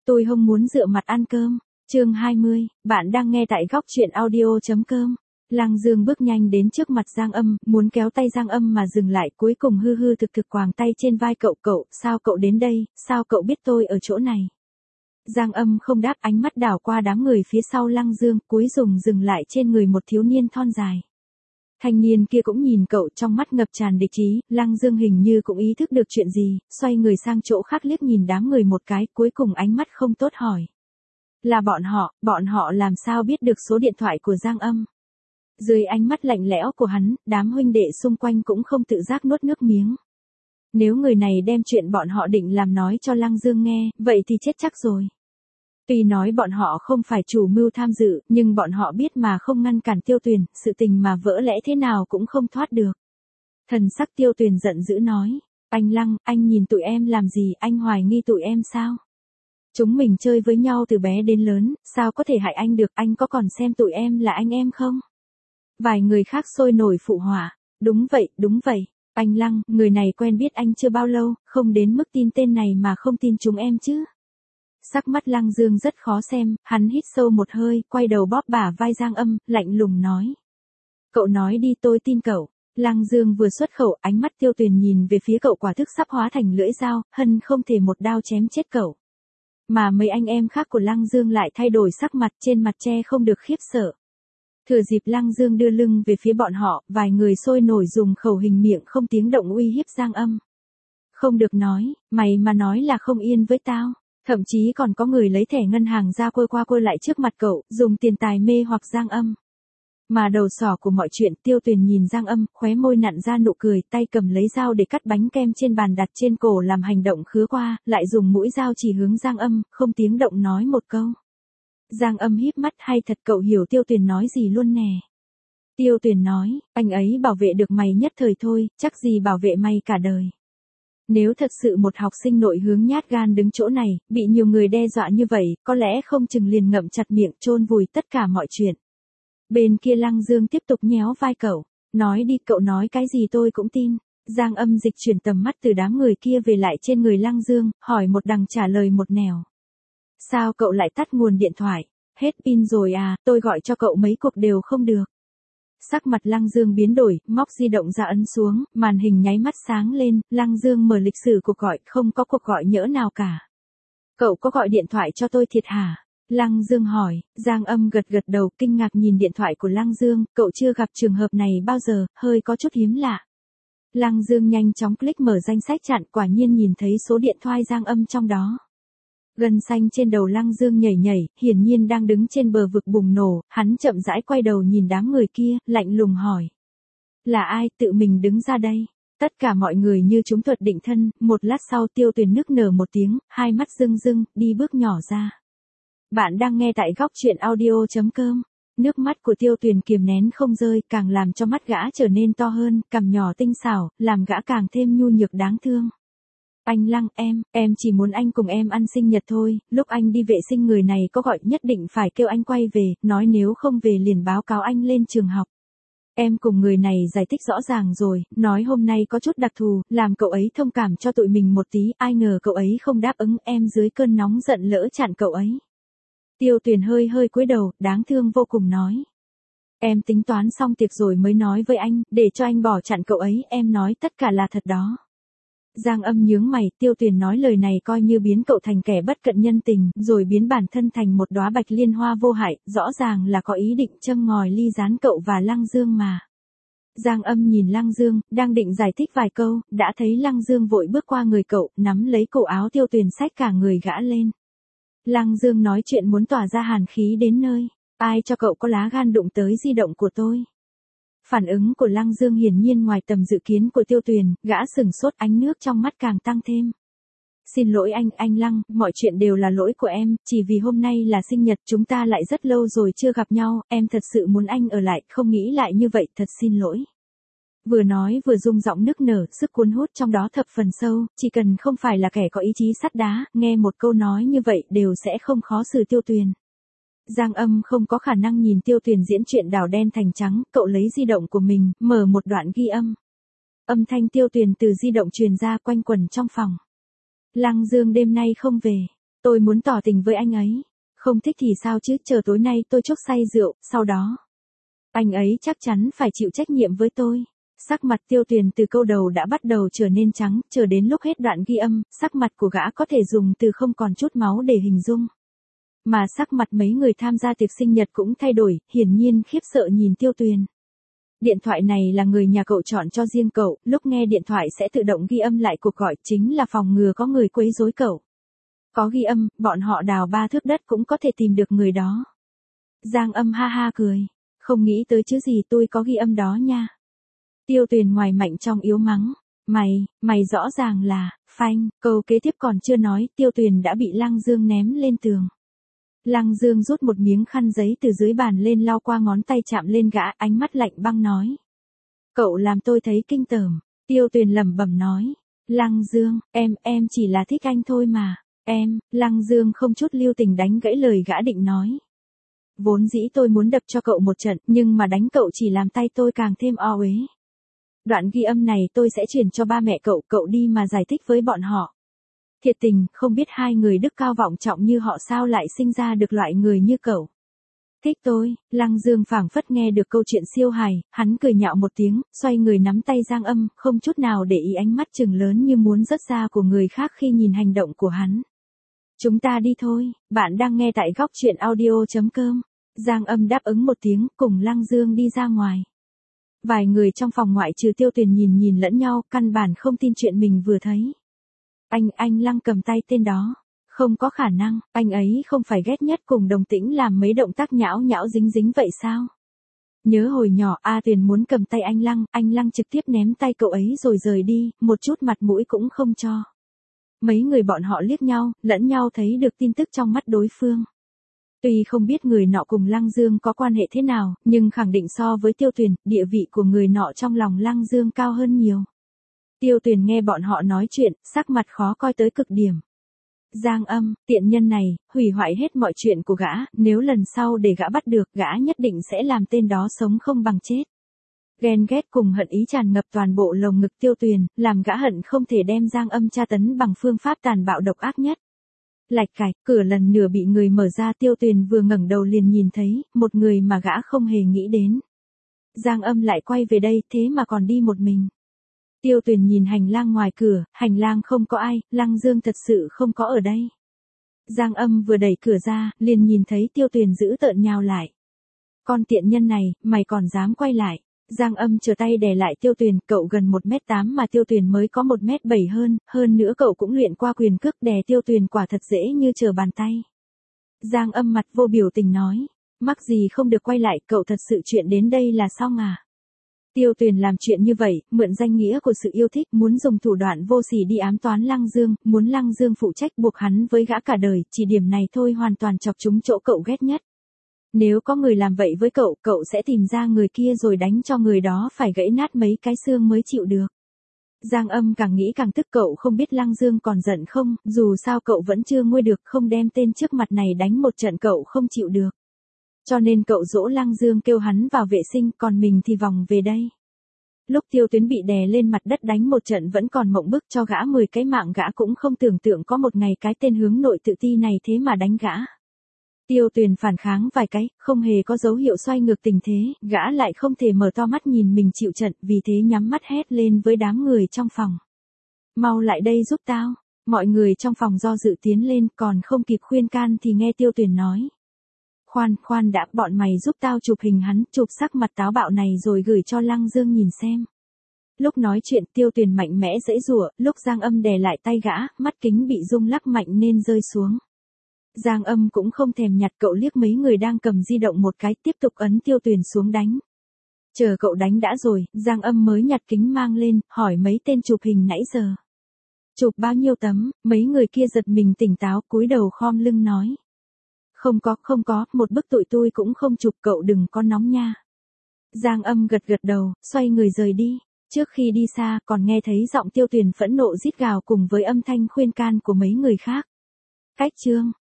Tôi không muốn dựa mặt ăn cơm. Chương 20, bạn đang nghe tại góc truyện audio.com. Lăng Dương bước nhanh đến trước mặt Giang Âm, muốn kéo tay Giang Âm mà dừng lại, cuối cùng hư hư thực thực quàng tay trên vai cậu. Cậu, sao cậu đến đây, sao cậu biết tôi ở chỗ này? Giang Âm không đáp, ánh mắt đảo qua đám người phía sau Lăng Dương, cuối cùng dừng lại trên người một thiếu niên thon dài. Thanh niên kia cũng nhìn cậu, trong mắt ngập tràn địch ý. Lăng Dương hình như cũng ý thức được chuyện gì, xoay người sang chỗ khác liếc nhìn đám người một cái, cuối cùng ánh mắt không tốt hỏi. Là bọn họ làm sao biết được số điện thoại của Giang Âm? Dưới ánh mắt lạnh lẽo của hắn, đám huynh đệ xung quanh cũng không tự giác nuốt nước miếng. Nếu người này đem chuyện bọn họ định làm nói cho Lăng Dương nghe, vậy thì chết chắc rồi. Tuy nói bọn họ không phải chủ mưu tham dự, nhưng bọn họ biết mà không ngăn cản Tiêu Tuyền, sự tình mà vỡ lẽ thế nào cũng không thoát được. Thần sắc Tiêu Tuyền giận dữ nói, anh Lăng, anh nhìn tụi em làm gì, anh hoài nghi tụi em sao? Chúng mình chơi với nhau từ bé đến lớn, sao có thể hại anh được, anh có còn xem tụi em là anh em không? Vài người khác sôi nổi phụ họa, đúng vậy, anh Lăng, người này quen biết anh chưa bao lâu, không đến mức tin tên này mà không tin chúng em chứ. Sắc mắt Lăng Dương rất khó xem, hắn hít sâu một hơi, quay đầu bóp bả vai Giang Âm, lạnh lùng nói. Cậu nói đi, tôi tin cậu. Lăng Dương vừa xuất khẩu, ánh mắt Tiêu Tuyền nhìn về phía cậu quả thức sắp hóa thành lưỡi dao, hân không thể một đao chém chết cậu. Mà mấy anh em khác của Lăng Dương lại thay đổi sắc mặt, trên mặt che không được khiếp sợ. Thừa dịp Lăng Dương đưa lưng về phía bọn họ, vài người sôi nổi dùng khẩu hình miệng không tiếng động uy hiếp Giang Âm. Không được nói, mày mà nói là không yên với tao. Thậm chí còn có người lấy thẻ ngân hàng ra quơ qua quơ lại trước mặt cậu, dùng tiền tài mê hoặc Giang Âm. Mà đầu sỏ của mọi chuyện, Tiêu Tuyền nhìn Giang Âm, khóe môi nặn ra nụ cười, tay cầm lấy dao để cắt bánh kem trên bàn đặt trên cổ làm hành động khứa qua, lại dùng mũi dao chỉ hướng Giang Âm, không tiếng động nói một câu. Giang Âm híp mắt, hay thật cậu hiểu Tiêu Tuyền nói gì luôn nè. Tiêu Tuyền nói, anh ấy bảo vệ được mày nhất thời thôi, chắc gì bảo vệ mày cả đời. Nếu thật sự một học sinh nội hướng nhát gan đứng chỗ này, bị nhiều người đe dọa như vậy, có lẽ không chừng liền ngậm chặt miệng chôn vùi tất cả mọi chuyện. Bên kia Lăng Dương tiếp tục nhéo vai cậu, nói đi, cậu nói cái gì tôi cũng tin. Giang Âm dịch chuyển tầm mắt từ đám người kia về lại trên người Lăng Dương, hỏi một đằng trả lời một nẻo. Sao cậu lại tắt nguồn điện thoại? Hết pin rồi à, tôi gọi cho cậu mấy cuộc đều không được. Sắc mặt Lăng Dương biến đổi, móc di động ra ấn xuống, màn hình nháy mắt sáng lên, Lăng Dương mở lịch sử cuộc gọi, không có cuộc gọi nhỡ nào cả. Cậu có gọi điện thoại cho tôi thiệt hả? Lăng Dương hỏi. Giang Âm gật gật đầu, kinh ngạc nhìn điện thoại của Lăng Dương, cậu chưa gặp trường hợp này bao giờ, hơi có chút hiếm lạ. Lăng Dương nhanh chóng click mở danh sách chặn, quả nhiên nhìn thấy số điện thoại Giang Âm trong đó. Gân xanh trên đầu Lăng Dương nhảy nhảy, hiển nhiên đang đứng trên bờ vực bùng nổ, hắn chậm rãi quay đầu nhìn đám người kia, lạnh lùng hỏi. Là ai, tự mình đứng ra đây? Tất cả mọi người như chúng thuật định thân, một lát sau Tiêu Tuyền nức nở một tiếng, hai mắt rưng rưng, đi bước nhỏ ra. Bạn đang nghe tại góc truyện audio.com. Nước mắt của Tiêu Tuyền kiềm nén không rơi, càng làm cho mắt gã trở nên to hơn, cằm nhỏ tinh xảo, làm gã càng thêm nhu nhược đáng thương. Anh Lăng, em chỉ muốn anh cùng em ăn sinh nhật thôi, lúc anh đi vệ sinh người này có gọi nhất định phải kêu anh quay về, nói nếu không về liền báo cáo anh lên trường học. Em cùng người này giải thích rõ ràng rồi, nói hôm nay có chút đặc thù, làm cậu ấy thông cảm cho tụi mình một tí, ai ngờ cậu ấy không đáp ứng, em dưới cơn nóng giận lỡ chặn cậu ấy. Tiêu Tuyền hơi cúi đầu, đáng thương vô cùng nói. Em tính toán xong tiệc rồi mới nói với anh, để cho anh bỏ chặn cậu ấy, em nói tất cả là thật đó. Giang Âm nhướng mày, Tiêu Tuyền nói lời này coi như biến cậu thành kẻ bất cận nhân tình, rồi biến bản thân thành một đóa bạch liên hoa vô hại, rõ ràng là có ý định châm ngòi ly gián cậu và Lăng Dương mà. Giang Âm nhìn Lăng Dương, đang định giải thích vài câu, đã thấy Lăng Dương vội bước qua người cậu, nắm lấy cổ áo Tiêu Tuyền xách cả người gã lên. Lăng Dương nói chuyện muốn tỏa ra hàn khí đến nơi, ai cho cậu có lá gan đụng tới di động của tôi? Phản ứng của Lăng Dương hiển nhiên ngoài tầm dự kiến của Tiêu Tuyền, gã sừng sốt, ánh nước trong mắt càng tăng thêm. Xin lỗi anh Lăng, mọi chuyện đều là lỗi của em, chỉ vì hôm nay là sinh nhật chúng ta lại rất lâu rồi chưa gặp nhau, em thật sự muốn anh ở lại, không nghĩ lại như vậy, thật xin lỗi. Vừa nói vừa rung giọng nức nở, sức cuốn hút trong đó thập phần sâu, chỉ cần không phải là kẻ có ý chí sắt đá, nghe một câu nói như vậy đều sẽ không khó xử Tiêu Tuyền. Giang Âm không có khả năng nhìn Tiêu Tuyền diễn chuyện đảo đen thành trắng, cậu lấy di động của mình, mở một đoạn ghi âm. Âm thanh Tiêu Tuyền từ di động truyền ra quanh quẩn trong phòng. Lăng Dương đêm nay không về. Tôi muốn tỏ tình với anh ấy. Không thích thì sao chứ, chờ tối nay tôi chuốc say rượu, sau đó. Anh ấy chắc chắn phải chịu trách nhiệm với tôi. Sắc mặt Tiêu Tuyền từ câu đầu đã bắt đầu trở nên trắng, chờ đến lúc hết đoạn ghi âm, sắc mặt của gã có thể dùng từ không còn chút máu để hình dung. Mà sắc mặt mấy người tham gia tiệc sinh nhật cũng thay đổi, hiển nhiên khiếp sợ nhìn Tiêu Tuyền. Điện thoại này là người nhà cậu chọn cho riêng cậu, lúc nghe điện thoại sẽ tự động ghi âm lại cuộc gọi, chính là phòng ngừa có người quấy rối cậu. Có ghi âm, bọn họ đào 3 thước đất cũng có thể tìm được người đó. Giang Âm ha ha cười. Không nghĩ tới chứ gì, tôi có ghi âm đó nha. Tiêu Tuyền ngoài mạnh trong yếu mắng. Mày rõ ràng là, phanh, câu kế tiếp còn chưa nói, Tiêu Tuyền đã bị Lăng Dương ném lên tường. Lăng Dương rút một miếng khăn giấy từ dưới bàn lên lau qua ngón tay chạm lên gã, ánh mắt lạnh băng nói. Cậu làm tôi thấy kinh tởm. Tiêu Tuyền lẩm bẩm nói. Lăng Dương, em chỉ là thích anh thôi mà. Lăng Dương không chút lưu tình đánh gãy lời gã định nói. Vốn dĩ tôi muốn đập cho cậu một trận, nhưng mà đánh cậu chỉ làm tay tôi càng thêm o uế. Đoạn ghi âm này tôi sẽ chuyển cho ba mẹ cậu đi mà giải thích với bọn họ. Thiệt tình, không biết hai người đức cao vọng trọng như họ sao lại sinh ra được loại người như cậu. Thích tôi, Lăng Dương phảng phất nghe được câu chuyện siêu hài, hắn cười nhạo một tiếng, xoay người nắm tay Giang Âm, không chút nào để ý ánh mắt trừng lớn như muốn rớt ra của người khác khi nhìn hành động của hắn. Chúng ta đi thôi, bạn đang nghe tại góc truyện audio.com. Giang Âm đáp ứng một tiếng, cùng Lăng Dương đi ra ngoài. Vài người trong phòng ngoại trừ Tiêu Tuyền nhìn lẫn nhau, căn bản không tin chuyện mình vừa thấy. Anh Lăng cầm tay tên đó. Không có khả năng, anh ấy không phải ghét nhất cùng Đồng Tĩnh làm mấy động tác nhão nhão dính dính vậy sao? Nhớ hồi nhỏ A Tuyền muốn cầm tay anh Lăng trực tiếp ném tay cậu ấy rồi rời đi, một chút mặt mũi cũng không cho. Mấy người bọn họ liếc nhau, lẫn nhau thấy được tin tức trong mắt đối phương. Tuy không biết người nọ cùng Lăng Dương có quan hệ thế nào, nhưng khẳng định so với Tiêu Tuyền, địa vị của người nọ trong lòng Lăng Dương cao hơn nhiều. Tiêu Tuyền nghe bọn họ nói chuyện, sắc mặt khó coi tới cực điểm. Giang Âm, tiện nhân này, hủy hoại hết mọi chuyện của gã, nếu lần sau để gã bắt được, gã nhất định sẽ làm tên đó sống không bằng chết. Ghen ghét cùng hận ý tràn ngập toàn bộ lồng ngực Tiêu Tuyền, làm gã hận không thể đem Giang Âm tra tấn bằng phương pháp tàn bạo độc ác nhất. Lạch cạch, cửa lần nửa bị người mở ra, Tiêu Tuyền vừa ngẩng đầu liền nhìn thấy, một người mà gã không hề nghĩ đến. Giang Âm lại quay về đây, thế mà còn đi một mình. Tiêu Tuyền nhìn hành lang ngoài cửa, hành lang không có ai, Lăng Dương thật sự không có ở đây. Giang Âm vừa đẩy cửa ra, liền nhìn thấy Tiêu Tuyền dữ tợn nhào lại. Con tiện nhân này, mày còn dám quay lại. Giang Âm trở tay đè lại Tiêu Tuyền, cậu gần 1m8 mà Tiêu Tuyền mới có 1m7 hơn nữa cậu cũng luyện qua quyền cước, đè Tiêu Tuyền quả thật dễ như trở bàn tay. Giang Âm mặt vô biểu tình nói, mắc gì không được quay lại, cậu thật sự chuyện đến đây là xong à? Tiêu Tuyền làm chuyện như vậy, mượn danh nghĩa của sự yêu thích, muốn dùng thủ đoạn vô sỉ đi ám toán Lăng Dương, muốn Lăng Dương phụ trách buộc hắn với gã cả đời, chỉ điểm này thôi hoàn toàn chọc trúng chỗ cậu ghét nhất. Nếu có người làm vậy với cậu sẽ tìm ra người kia rồi đánh cho người đó phải gãy nát mấy cái xương mới chịu được. Giang Âm càng nghĩ càng tức, cậu không biết Lăng Dương còn giận không, dù sao cậu vẫn chưa nguôi được, không đem tên trước mặt này đánh một trận cậu không chịu được. Cho nên cậu dỗ Lăng Dương kêu hắn vào vệ sinh, còn mình thì vòng về đây. Lúc Tiêu Tuyến bị đè lên mặt đất đánh một trận vẫn còn mộng bức, cho gã 10 cái mạng gã cũng không tưởng tượng có một ngày cái tên hướng nội tự ti này thế mà đánh gã. Tiêu Tuyền phản kháng vài cái, không hề có dấu hiệu xoay ngược tình thế, gã lại không thể mở to mắt nhìn mình chịu trận, vì thế nhắm mắt hét lên với đám người trong phòng. Mau lại đây giúp tao. Mọi người trong phòng do dự tiến lên, còn không kịp khuyên can thì nghe Tiêu Tuyền nói. Khoan đã, bọn mày giúp tao chụp hình hắn, chụp sắc mặt táo bạo này rồi gửi cho Lăng Dương nhìn xem. Lúc nói chuyện Tiêu Tuyền mạnh mẽ giãy giụa, lúc Giang Âm đè lại tay gã, mắt kính bị rung lắc mạnh nên rơi xuống. Giang Âm cũng không thèm nhặt, cậu liếc mấy người đang cầm di động một cái, tiếp tục ấn Tiêu Tuyền xuống đánh. Chờ cậu đánh đã rồi, Giang Âm mới nhặt kính mang lên, hỏi mấy tên chụp hình nãy giờ. Chụp bao nhiêu tấm, mấy người kia giật mình tỉnh táo, cúi đầu khom lưng nói. Không có, một bức tụi tôi cũng không chụp, cậu đừng có nóng nha. Giang Âm gật đầu, xoay người rời đi. Trước khi đi xa, còn nghe thấy giọng Tiêu Tuyền phẫn nộ rít gào cùng với âm thanh khuyên can của mấy người khác. Cách chương